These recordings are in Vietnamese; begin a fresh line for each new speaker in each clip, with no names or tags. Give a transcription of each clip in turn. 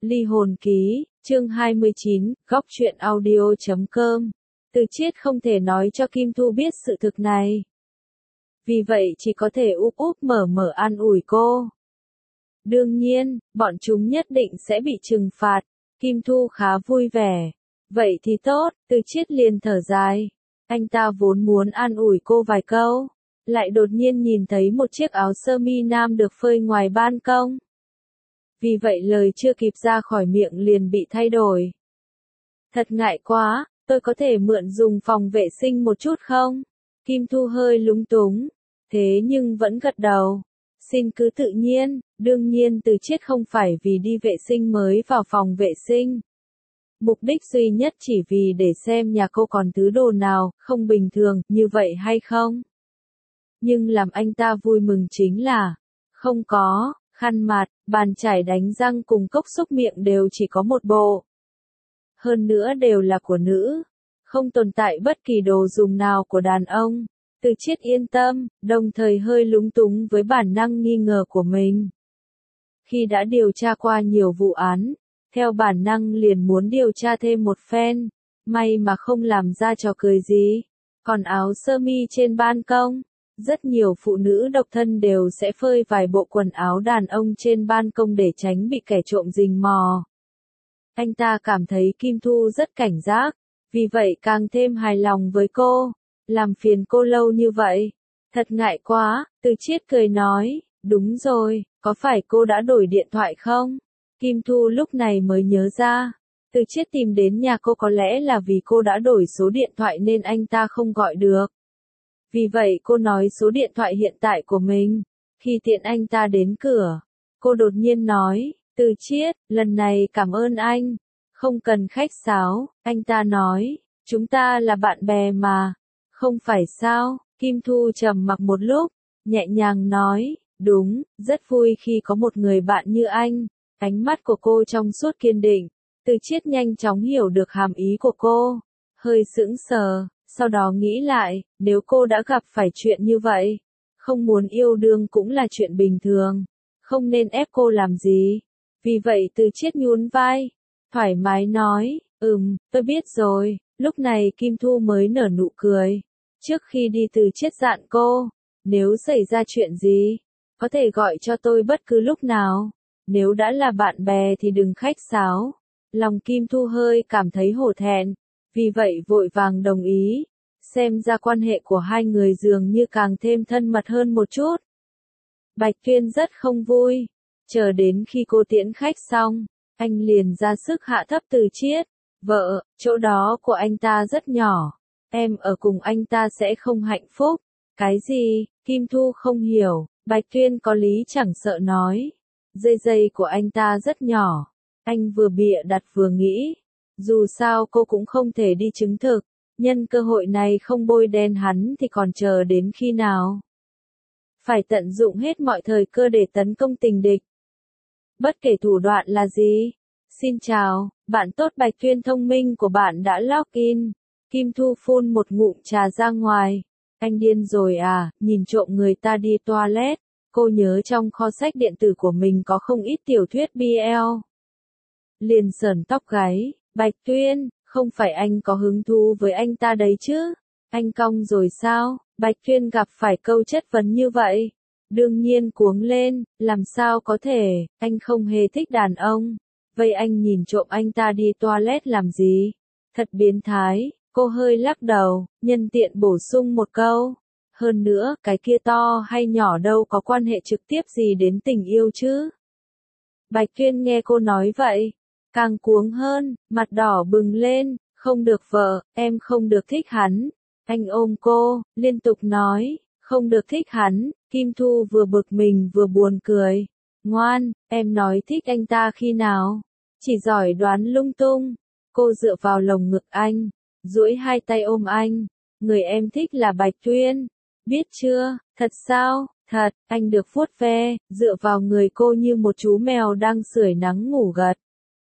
Ly hồn ký, chương 29, góc truyện audio.com. Từ Chiết không thể nói cho Kim Thu biết sự thực này. Vì vậy chỉ có thể úp úp mở mở an ủi cô. Đương nhiên, bọn chúng nhất định sẽ bị trừng phạt. Kim Thu khá vui vẻ. Vậy thì tốt, Từ Chiết liền thở dài. Anh ta vốn muốn an ủi cô vài câu. Lại đột nhiên nhìn thấy một chiếc áo sơ mi nam được phơi ngoài ban công. Vì vậy lời chưa kịp ra khỏi miệng liền bị thay đổi. Thật ngại quá, tôi có thể mượn dùng phòng vệ sinh một chút không? Kim Thu hơi lúng túng, thế nhưng vẫn gật đầu. Xin cứ tự nhiên, đương nhiên Từ Chiết không phải vì đi vệ sinh mới vào phòng vệ sinh. Mục đích duy nhất chỉ vì để xem nhà cô còn thứ đồ nào, không bình thường, như vậy hay không? Nhưng làm anh ta vui mừng chính là, không có, khăn mặt, bàn chải đánh răng cùng cốc xúc miệng đều chỉ có một bộ. Hơn nữa đều là của nữ, không tồn tại bất kỳ đồ dùng nào của đàn ông. Từ Chiết yên tâm, đồng thời hơi lúng túng với bản năng nghi ngờ của mình. Khi đã điều tra qua nhiều vụ án, theo bản năng liền muốn điều tra thêm một phen, may mà không làm ra trò cười gì. Còn áo sơ mi trên ban công, rất nhiều phụ nữ độc thân đều sẽ phơi vài bộ quần áo đàn ông trên ban công để tránh bị kẻ trộm rình mò. Anh ta cảm thấy Kim Thu rất cảnh giác, vì vậy càng thêm hài lòng với cô. Làm phiền cô lâu như vậy. Thật ngại quá, Từ Chiết cười nói, đúng rồi, có phải cô đã đổi điện thoại không? Kim Thu lúc này mới nhớ ra. Từ Chiết tìm đến nhà cô có lẽ là vì cô đã đổi số điện thoại nên anh ta không gọi được. Vì vậy cô nói số điện thoại hiện tại của mình. Khi tiện anh ta đến cửa, cô đột nhiên nói, Từ Chiết, lần này cảm ơn anh. Không cần khách sáo, anh ta nói, chúng ta là bạn bè mà. Không phải sao? Kim Thu trầm mặc một lúc, nhẹ nhàng nói, đúng, rất vui khi có một người bạn như anh. Ánh mắt của cô trong suốt kiên định. Từ Chiết nhanh chóng hiểu được hàm ý của cô. Hơi sững sờ, sau đó nghĩ lại, nếu cô đã gặp phải chuyện như vậy, không muốn yêu đương cũng là chuyện bình thường. Không nên ép cô làm gì. Vì vậy Từ Chiết nhún vai, thoải mái nói, tôi biết rồi. Lúc này Kim Thu mới nở nụ cười. Trước khi đi Từ Chiết dặn cô, nếu xảy ra chuyện gì, có thể gọi cho tôi bất cứ lúc nào. Nếu đã là bạn bè thì đừng khách sáo. Lòng Kim Thu hơi cảm thấy hổ thẹn, vì vậy vội vàng đồng ý. Xem ra quan hệ của hai người dường như càng thêm thân mật hơn một chút. Bạch Tuyên rất không vui. Chờ đến khi cô tiễn khách xong, anh liền ra sức hạ thấp Từ Chiết. Vợ, chỗ đó của anh ta rất nhỏ. Em ở cùng anh ta sẽ không hạnh phúc. Cái gì? Kim Thu không hiểu. Bạch Tuyên có lý chẳng sợ nói. Dây của anh ta rất nhỏ. Anh vừa bịa đặt vừa nghĩ. Dù sao cô cũng không thể đi chứng thực. Nhân cơ hội này không bôi đen hắn thì còn chờ đến khi nào? Phải tận dụng hết mọi thời cơ để tấn công tình địch. Bất kể thủ đoạn là gì. Xin chào, bạn tốt Bạch Tuyên thông minh của bạn đã login. Kim Thu phun một ngụm trà ra ngoài. Anh điên rồi à, nhìn trộm người ta đi toilet. Cô nhớ trong kho sách điện tử của mình có không ít tiểu thuyết BL. Liền sờn tóc gáy, Bạch Tuyên, không phải anh có hứng thú với anh ta đấy chứ? Anh cong rồi sao? Bạch Tuyên gặp phải câu chất vấn như vậy. Đương nhiên cuống lên, làm sao có thể, anh không hề thích đàn ông. Vậy anh nhìn trộm anh ta đi toilet làm gì? Thật biến thái. Cô hơi lắc đầu, nhân tiện bổ sung một câu. Hơn nữa, cái kia to hay nhỏ đâu có quan hệ trực tiếp gì đến tình yêu chứ. Bạch Tuyên nghe cô nói vậy, càng cuống hơn, mặt đỏ bừng lên, không được vợ, em không được thích hắn. Anh ôm cô, liên tục nói, không được thích hắn. Kim Thu vừa bực mình vừa buồn cười. Ngoan, em nói thích anh ta khi nào? Chỉ giỏi đoán lung tung. Cô dựa vào lồng ngực anh, duỗi hai tay ôm anh. Người em thích là Bạch Tuyên. Biết chưa, thật sao? Thật, anh được vuốt ve, dựa vào người cô như một chú mèo đang sưởi nắng ngủ gật.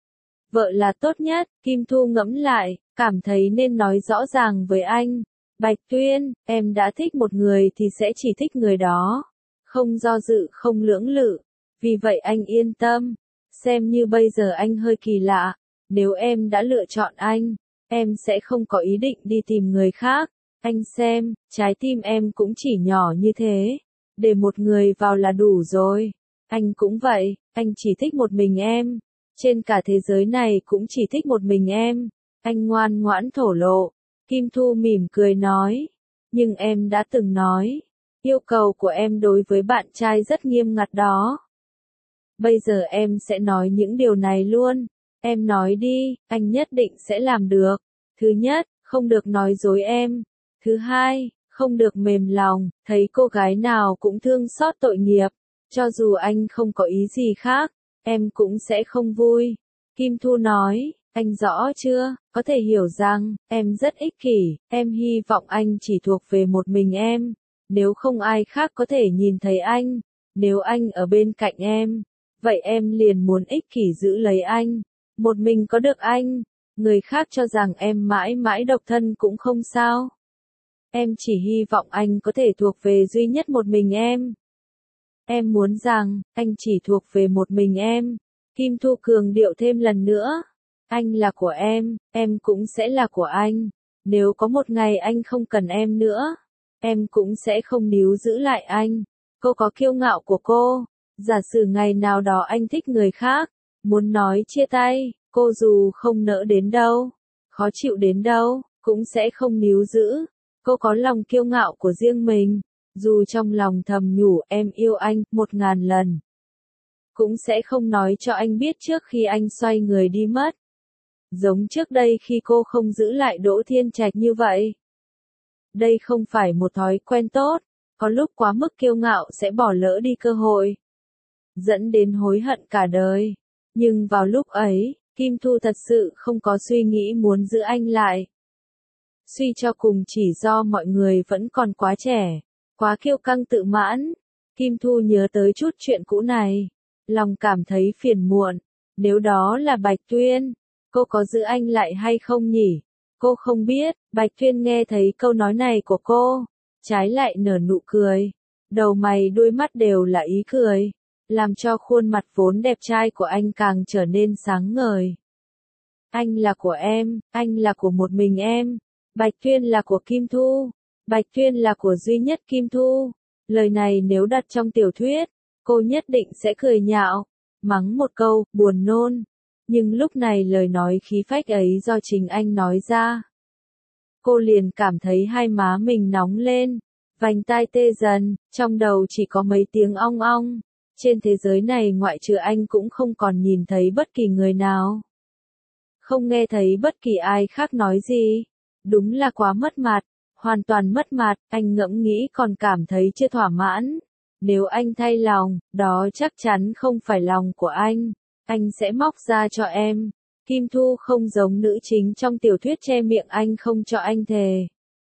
Vợ là tốt nhất, Kim Thu ngẫm lại, cảm thấy nên nói rõ ràng với anh. Bạch Tuyên, em đã thích một người thì sẽ chỉ thích người đó. Không do dự, không lưỡng lự. Vì vậy anh yên tâm. xem như bây giờ anh hơi kỳ lạ, nếu em đã lựa chọn anh, em sẽ không có ý định đi tìm người khác. Anh xem, trái tim em cũng chỉ nhỏ như thế, để một người vào là đủ rồi. Anh cũng vậy, anh chỉ thích một mình em. Trên cả thế giới này cũng chỉ thích một mình em. Anh ngoan ngoãn thổ lộ. Kim Thu mỉm cười nói. Nhưng em đã từng nói, yêu cầu của em đối với bạn trai rất nghiêm ngặt đó. Bây giờ em sẽ nói những điều này luôn. Em nói đi, anh nhất định sẽ làm được. Thứ nhất, không được nói dối em. Thứ hai, không được mềm lòng, thấy cô gái nào cũng thương xót tội nghiệp. Cho dù anh không có ý gì khác, em cũng sẽ không vui. Kim Thu nói, anh rõ chưa, có thể hiểu rằng, em rất ích kỷ, em hy vọng anh chỉ thuộc về một mình em. Nếu không ai khác có thể nhìn thấy anh, nếu anh ở bên cạnh em, vậy em liền muốn ích kỷ giữ lấy anh. Một mình có được anh, người khác cho rằng em mãi mãi độc thân cũng không sao. Em chỉ hy vọng anh có thể thuộc về duy nhất một mình em. Em muốn rằng, anh chỉ thuộc về một mình em. Kim Thu cường điệu thêm lần nữa. Anh là của em cũng sẽ là của anh. Nếu có một ngày anh không cần em nữa, em cũng sẽ không níu giữ lại anh. Cô có kiêu ngạo của cô. Giả sử ngày nào đó anh thích người khác, muốn nói chia tay, cô dù không nỡ đến đâu, khó chịu đến đâu, cũng sẽ không níu giữ. Cô có lòng kiêu ngạo của riêng mình, dù trong lòng thầm nhủ em yêu anh 1000 lần. Cũng sẽ không nói cho anh biết trước khi anh xoay người đi mất. Giống trước đây khi cô không giữ lại Đỗ Thiên Trạch như vậy. Đây không phải một thói quen tốt, có lúc quá mức kiêu ngạo sẽ bỏ lỡ đi cơ hội, dẫn đến hối hận cả đời. Nhưng vào lúc ấy, Kim Thu thật sự không có suy nghĩ muốn giữ anh lại. Suy cho cùng chỉ do mọi người vẫn còn quá trẻ, quá kiêu căng tự mãn. Kim Thu nhớ tới chút chuyện cũ này, lòng cảm thấy phiền muộn. Nếu đó là Bạch Tuyên, cô có giữ anh lại hay không nhỉ? Cô không biết. Bạch Tuyên nghe thấy câu nói này của cô, trái lại nở nụ cười. Đầu mày đuôi mắt đều là ý cười, làm cho khuôn mặt vốn đẹp trai của anh càng trở nên sáng ngời. Anh là của em, anh là của một mình em. Bạch Tuyên là của Kim Thu. Bạch Tuyên là của duy nhất Kim Thu. Lời này nếu đặt trong tiểu thuyết, cô nhất định sẽ cười nhạo, mắng một câu, buồn nôn. Nhưng lúc này lời nói khí phách ấy do chính anh nói ra. Cô liền cảm thấy hai má mình nóng lên, vành tai tê dần, trong đầu chỉ có mấy tiếng ong ong. Trên thế giới này ngoại trừ anh cũng không còn nhìn thấy bất kỳ người nào. Không nghe thấy bất kỳ ai khác nói gì. Đúng là quá mất mặt, hoàn toàn mất mặt. Anh ngẫm nghĩ còn cảm thấy chưa thỏa mãn. Nếu anh thay lòng, đó chắc chắn không phải lòng của anh sẽ móc ra cho em. Kim Thu không giống nữ chính trong tiểu thuyết che miệng anh không cho anh thề,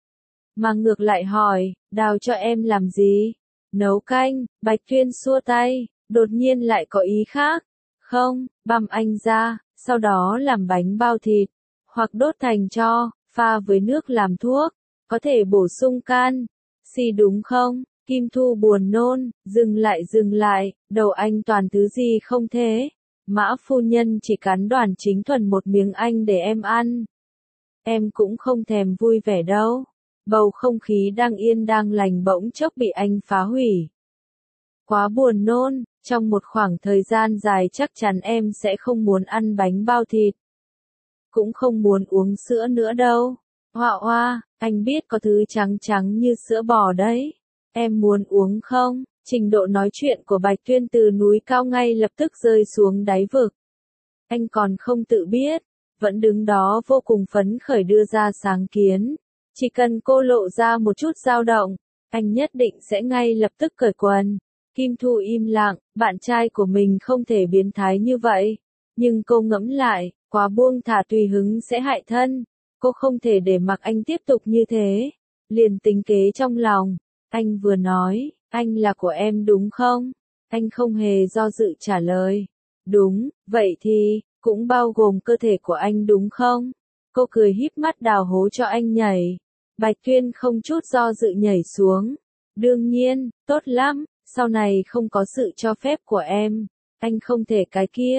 mà ngược lại hỏi, đào cho em làm gì? Nấu canh. Bạch Tuyên xua tay, đột nhiên lại có ý khác. Không, băm anh ra, sau đó làm bánh bao thịt, hoặc đốt thành tro, pha với nước làm thuốc, có thể bổ sung canxi đúng không? Kim Thu buồn nôn, dừng lại, đầu anh toàn thứ gì không thế? Mã phu nhân chỉ cắn Đoàn Chính Thuần một miếng anh để em ăn. Em cũng không thèm vui vẻ đâu. Bầu không khí đang yên đang lành bỗng chốc bị anh phá hủy. Quá buồn nôn, trong một khoảng thời gian dài chắc chắn em sẽ không muốn ăn bánh bao thịt. Cũng không muốn uống sữa nữa đâu. Hoa hoa, anh biết có thứ trắng trắng như sữa bò đấy. Em muốn uống không? Trình độ nói chuyện của Bạch Tuyên từ núi cao ngay lập tức rơi xuống đáy vực. Anh còn không tự biết, vẫn đứng đó vô cùng phấn khởi đưa ra sáng kiến. Chỉ cần cô lộ ra một chút dao động, anh nhất định sẽ ngay lập tức cởi quần. Kim Thu im lặng, bạn trai của mình không thể biến thái như vậy. Nhưng cô ngẫm lại, quá buông thả tùy hứng sẽ hại thân. Cô không thể để mặc anh tiếp tục như thế. Liền tính kế trong lòng, anh vừa nói, anh là của em đúng không? Anh không hề do dự trả lời. Đúng, vậy thì, cũng bao gồm cơ thể của anh đúng không? Cô cười híp mắt đào hố cho anh nhảy. Bạch Tuyên không chút do dự nhảy xuống. Đương nhiên, tốt lắm, sau này không có sự cho phép của em. Anh không thể cái kia.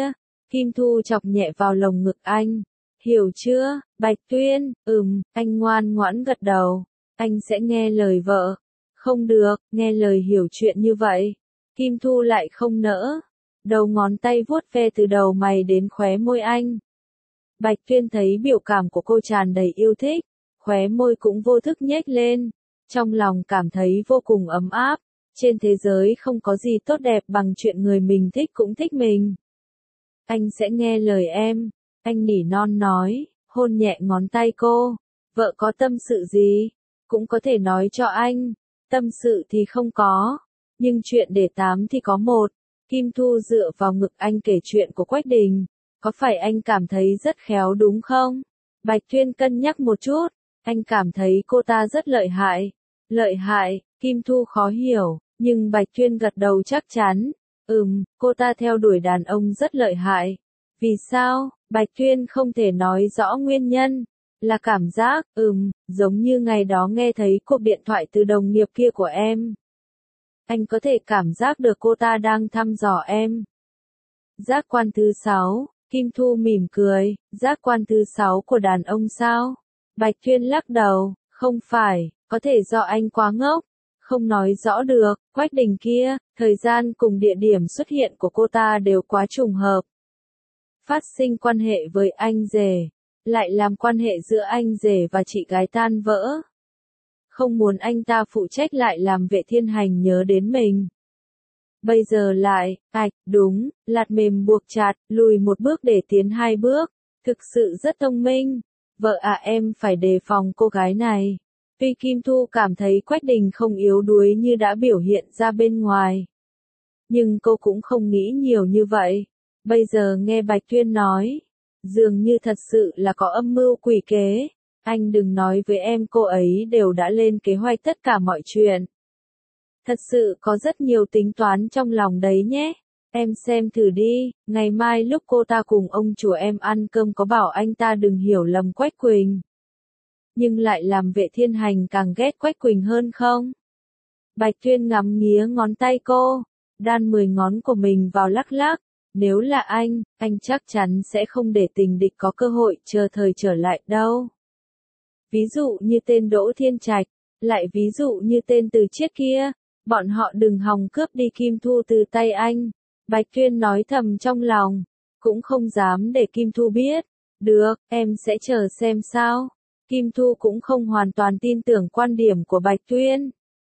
Kim Thu chọc nhẹ vào lồng ngực anh. Hiểu chưa, Bạch Tuyên? Anh ngoan ngoãn gật đầu. Anh sẽ nghe lời vợ. Không được, nghe lời hiểu chuyện như vậy. Kim Thu lại không nỡ. Đầu ngón tay vuốt ve từ đầu mày đến khóe môi anh. Bạch Tuyên thấy biểu cảm của cô tràn đầy yêu thích, khóe môi cũng vô thức nhếch lên, trong lòng cảm thấy vô cùng ấm áp. Trên thế giới không có gì tốt đẹp bằng chuyện người mình thích cũng thích mình. Anh sẽ nghe lời em, anh nỉ non nói, hôn nhẹ ngón tay cô. Vợ có tâm sự gì, cũng có thể nói cho anh. Tâm sự thì không có, nhưng chuyện để tám thì có một. Kim Thu dựa vào ngực anh kể chuyện của Quách Đình. Có phải anh cảm thấy rất khéo đúng không? Bạch Tuyên cân nhắc một chút, anh cảm thấy cô ta rất lợi hại. Lợi hại, Kim Thu khó hiểu, nhưng Bạch Tuyên gật đầu chắc chắn. Cô ta theo đuổi đàn ông rất lợi hại. Vì sao? Bạch Tuyên không thể nói rõ nguyên nhân. Là cảm giác, giống như ngày đó nghe thấy cuộc điện thoại từ đồng nghiệp kia của em. Anh có thể cảm giác được cô ta đang thăm dò em. Giác quan thứ 6, Kim Thu mỉm cười, giác quan thứ 6 của đàn ông sao? Bạch Tuyên lắc đầu, không phải, có thể do anh quá ngốc, không nói rõ được. Quách Đình kia, thời gian cùng địa điểm xuất hiện của cô ta đều quá trùng hợp. Phát sinh quan hệ với anh rể, lại làm quan hệ giữa anh rể và chị gái tan vỡ. Không muốn anh ta phụ trách lại làm Vệ Thiên Hành nhớ đến mình. Bây giờ lại, đúng, lạt mềm buộc chặt, lùi một bước để tiến 2 bước. Thực sự rất thông minh. Vợ em phải đề phòng cô gái này. Tuy Kim Thu cảm thấy Quách Đình không yếu đuối như đã biểu hiện ra bên ngoài. Nhưng cô cũng không nghĩ nhiều như vậy. Bây giờ nghe Bạch Tuyên nói, dường như thật sự là có âm mưu quỷ kế. Anh đừng nói với em cô ấy đều đã lên kế hoạch tất cả mọi chuyện. Thật sự có rất nhiều tính toán trong lòng đấy nhé. Em xem thử đi, ngày mai lúc cô ta cùng ông chủ em ăn cơm có bảo anh ta đừng hiểu lầm Quách Quỳnh. Nhưng lại làm Vệ Thiên Hành càng ghét Quách Quỳnh hơn không? Bạch Tuyên ngắm nghía ngón tay cô, đan 10 ngón của mình vào lắc lắc. Nếu là anh chắc chắn sẽ không để tình địch có cơ hội chờ thời trở lại đâu. Ví dụ như tên Đỗ Thiên Trạch, lại ví dụ như tên Từ Chiết kia, bọn họ đừng hòng cướp đi Kim Thu từ tay anh. Bạch Tuyên nói thầm trong lòng, cũng không dám để Kim Thu biết. Được, em sẽ chờ xem sao. Kim Thu cũng không hoàn toàn tin tưởng quan điểm của Bạch Tuyên.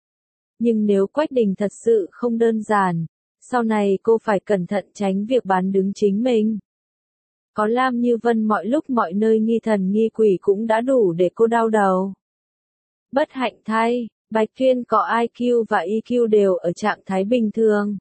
Nhưng nếu Quách Đình thật sự không đơn giản, sau này cô phải cẩn thận tránh việc bán đứng chính mình. Có Lam Như Vân mọi lúc mọi nơi nghi thần nghi quỷ cũng đã đủ để cô đau đầu. Bất hạnh thay, Bạch Tuyên có IQ và EQ đều ở trạng thái bình thường.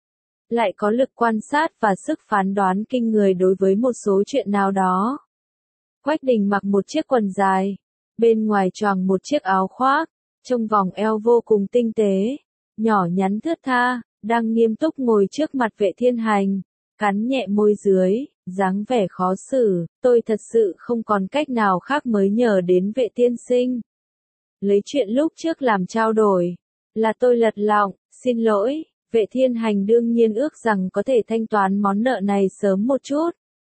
Lại có lực quan sát và sức phán đoán kinh người đối với một số chuyện nào đó. Quách Đình mặc một chiếc quần dài, bên ngoài choàng một chiếc áo khoác, trông vòng eo vô cùng tinh tế, nhỏ nhắn thướt tha, đang nghiêm túc ngồi trước mặt Vệ Thiên Hành, cắn nhẹ môi dưới, dáng vẻ khó xử. Tôi thật sự không còn cách nào khác mới nhờ đến Vệ tiên sinh. Lấy chuyện lúc trước làm trao đổi, là tôi lật lọng, xin lỗi. Vệ Thiên Hành đương nhiên ước rằng có thể thanh toán món nợ này sớm một chút.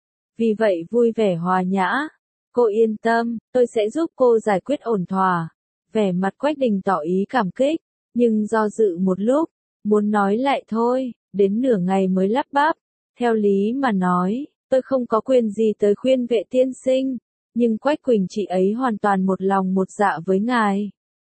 Vì vậy vui vẻ hòa nhã, cô yên tâm, tôi sẽ giúp cô giải quyết ổn thỏa. Vẻ mặt Quách Đình tỏ ý cảm kích, nhưng do dự một lúc, muốn nói lại thôi, đến nửa ngày mới lắp bắp. Theo lý mà nói, tôi không có quyền gì tới khuyên Vệ tiên sinh, nhưng Quách Quỳnh chị ấy hoàn toàn một lòng một dạ với ngài.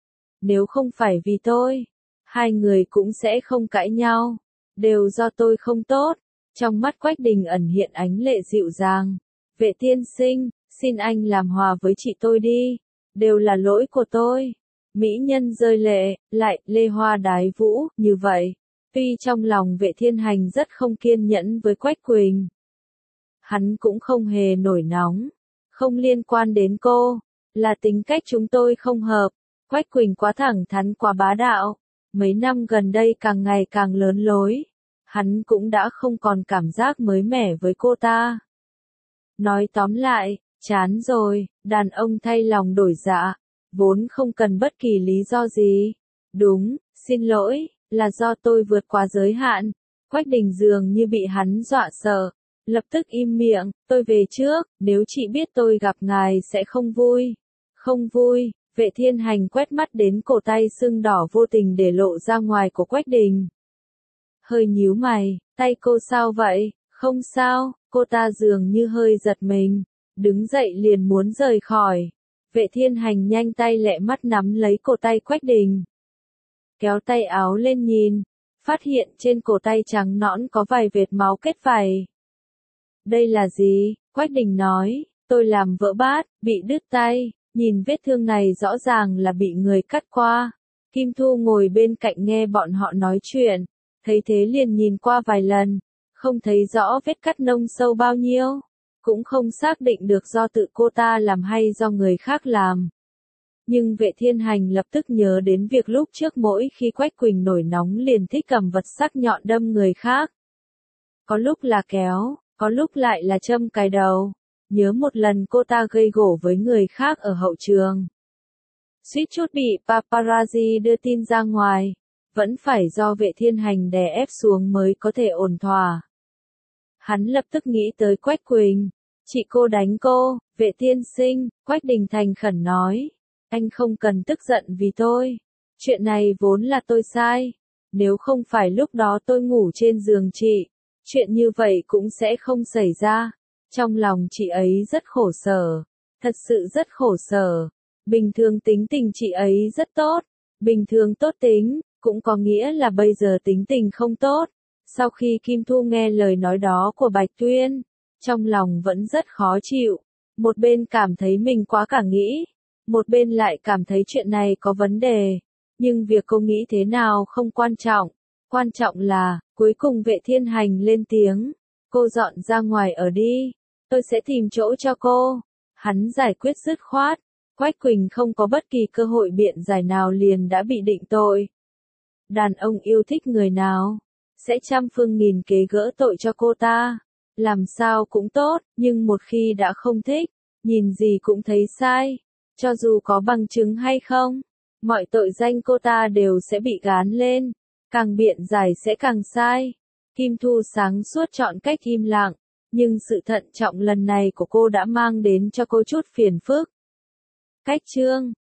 Nếu không phải vì tôi, hai người cũng sẽ không cãi nhau, đều do tôi không tốt. Trong mắt Quách Đình ẩn hiện ánh lệ dịu dàng. Vệ tiên sinh, xin anh làm hòa với chị tôi đi, đều là lỗi của tôi. Mỹ nhân rơi lệ, lại lê hoa đái vũ, như vậy. Tuy trong lòng Vệ Thiên Hành rất không kiên nhẫn với Quách Quỳnh, hắn cũng không hề nổi nóng, không liên quan đến cô, là tính cách chúng tôi không hợp. Quách Quỳnh quá thẳng thắn quá bá đạo, mấy năm gần đây càng ngày càng lớn lối, hắn cũng đã không còn cảm giác mới mẻ với cô ta. Nói tóm lại, chán rồi, đàn ông thay lòng đổi dạ, vốn không cần bất kỳ lý do gì. Đúng, xin lỗi, là do tôi vượt quá giới hạn. Quách Đình dường như bị hắn dọa sợ, Lập tức im miệng, tôi về trước, nếu chị biết tôi gặp ngài sẽ không vui. Không vui, Vệ Thiên Hành quét mắt đến cổ tay sưng đỏ vô tình để lộ ra ngoài của Quách Đình. Hơi nhíu mày, tay cô sao vậy? Không sao, cô ta dường như hơi giật mình, đứng dậy liền muốn rời khỏi. Vệ Thiên Hành nhanh tay lẹ mắt nắm lấy cổ tay Quách Đình. Kéo tay áo lên nhìn, phát hiện trên cổ tay trắng nõn có vài vệt máu kết vảy. Đây là gì? Quách Đình nói, tôi làm vỡ bát, bị đứt tay, nhìn vết thương này rõ ràng là bị người cắt qua. Kim Thu ngồi bên cạnh nghe bọn họ nói chuyện, thấy thế liền nhìn qua vài lần, không thấy rõ vết cắt nông sâu bao nhiêu, cũng không xác định được do tự cô ta làm hay do người khác làm. Nhưng Vệ Thiên Hành lập tức nhớ đến việc lúc trước mỗi khi Quách Quỳnh nổi nóng liền thích cầm vật sắc nhọn đâm người khác. Có lúc là kéo, có lúc lại là châm cài đầu. Nhớ một lần cô ta gây gổ với người khác ở hậu trường. Suýt chút bị paparazzi đưa tin ra ngoài, vẫn phải do Vệ Thiên Hành đè ép xuống mới có thể ổn thỏa. Hắn lập tức nghĩ tới Quách Quỳnh. Chị cô đánh cô, Vệ tiên sinh, Quách Đình thành khẩn nói. Anh không cần tức giận vì tôi. Chuyện này vốn là tôi sai. Nếu không phải lúc đó tôi ngủ trên giường chị, chuyện như vậy cũng sẽ không xảy ra. Trong lòng chị ấy rất khổ sở. Thật sự rất khổ sở. Bình thường tính tình chị ấy rất tốt. Bình thường tốt tính, cũng có nghĩa là bây giờ tính tình không tốt. Sau khi Kim Thu nghe lời nói đó của Bạch Tuyên, trong lòng vẫn rất khó chịu. Một bên cảm thấy mình quá cả nghĩ, một bên lại cảm thấy chuyện này có vấn đề. Nhưng việc cô nghĩ thế nào không quan trọng. Quan trọng là, cuối cùng Vệ Thiên Hành lên tiếng. Cô dọn ra ngoài ở đi. Tôi sẽ tìm chỗ cho cô. Hắn giải quyết dứt khoát. Quách Quỳnh không có bất kỳ cơ hội biện giải nào liền đã bị định tội. Đàn ông yêu thích người nào, sẽ trăm phương nghìn kế gỡ tội cho cô ta. Làm sao cũng tốt, nhưng một khi đã không thích, nhìn gì cũng thấy sai. Cho dù có bằng chứng hay không, mọi tội danh cô ta đều sẽ bị gán lên. Càng biện giải sẽ càng sai. Kim Thu sáng suốt chọn cách im lặng, nhưng sự thận trọng lần này của cô đã mang đến cho cô chút phiền phức. Cách chương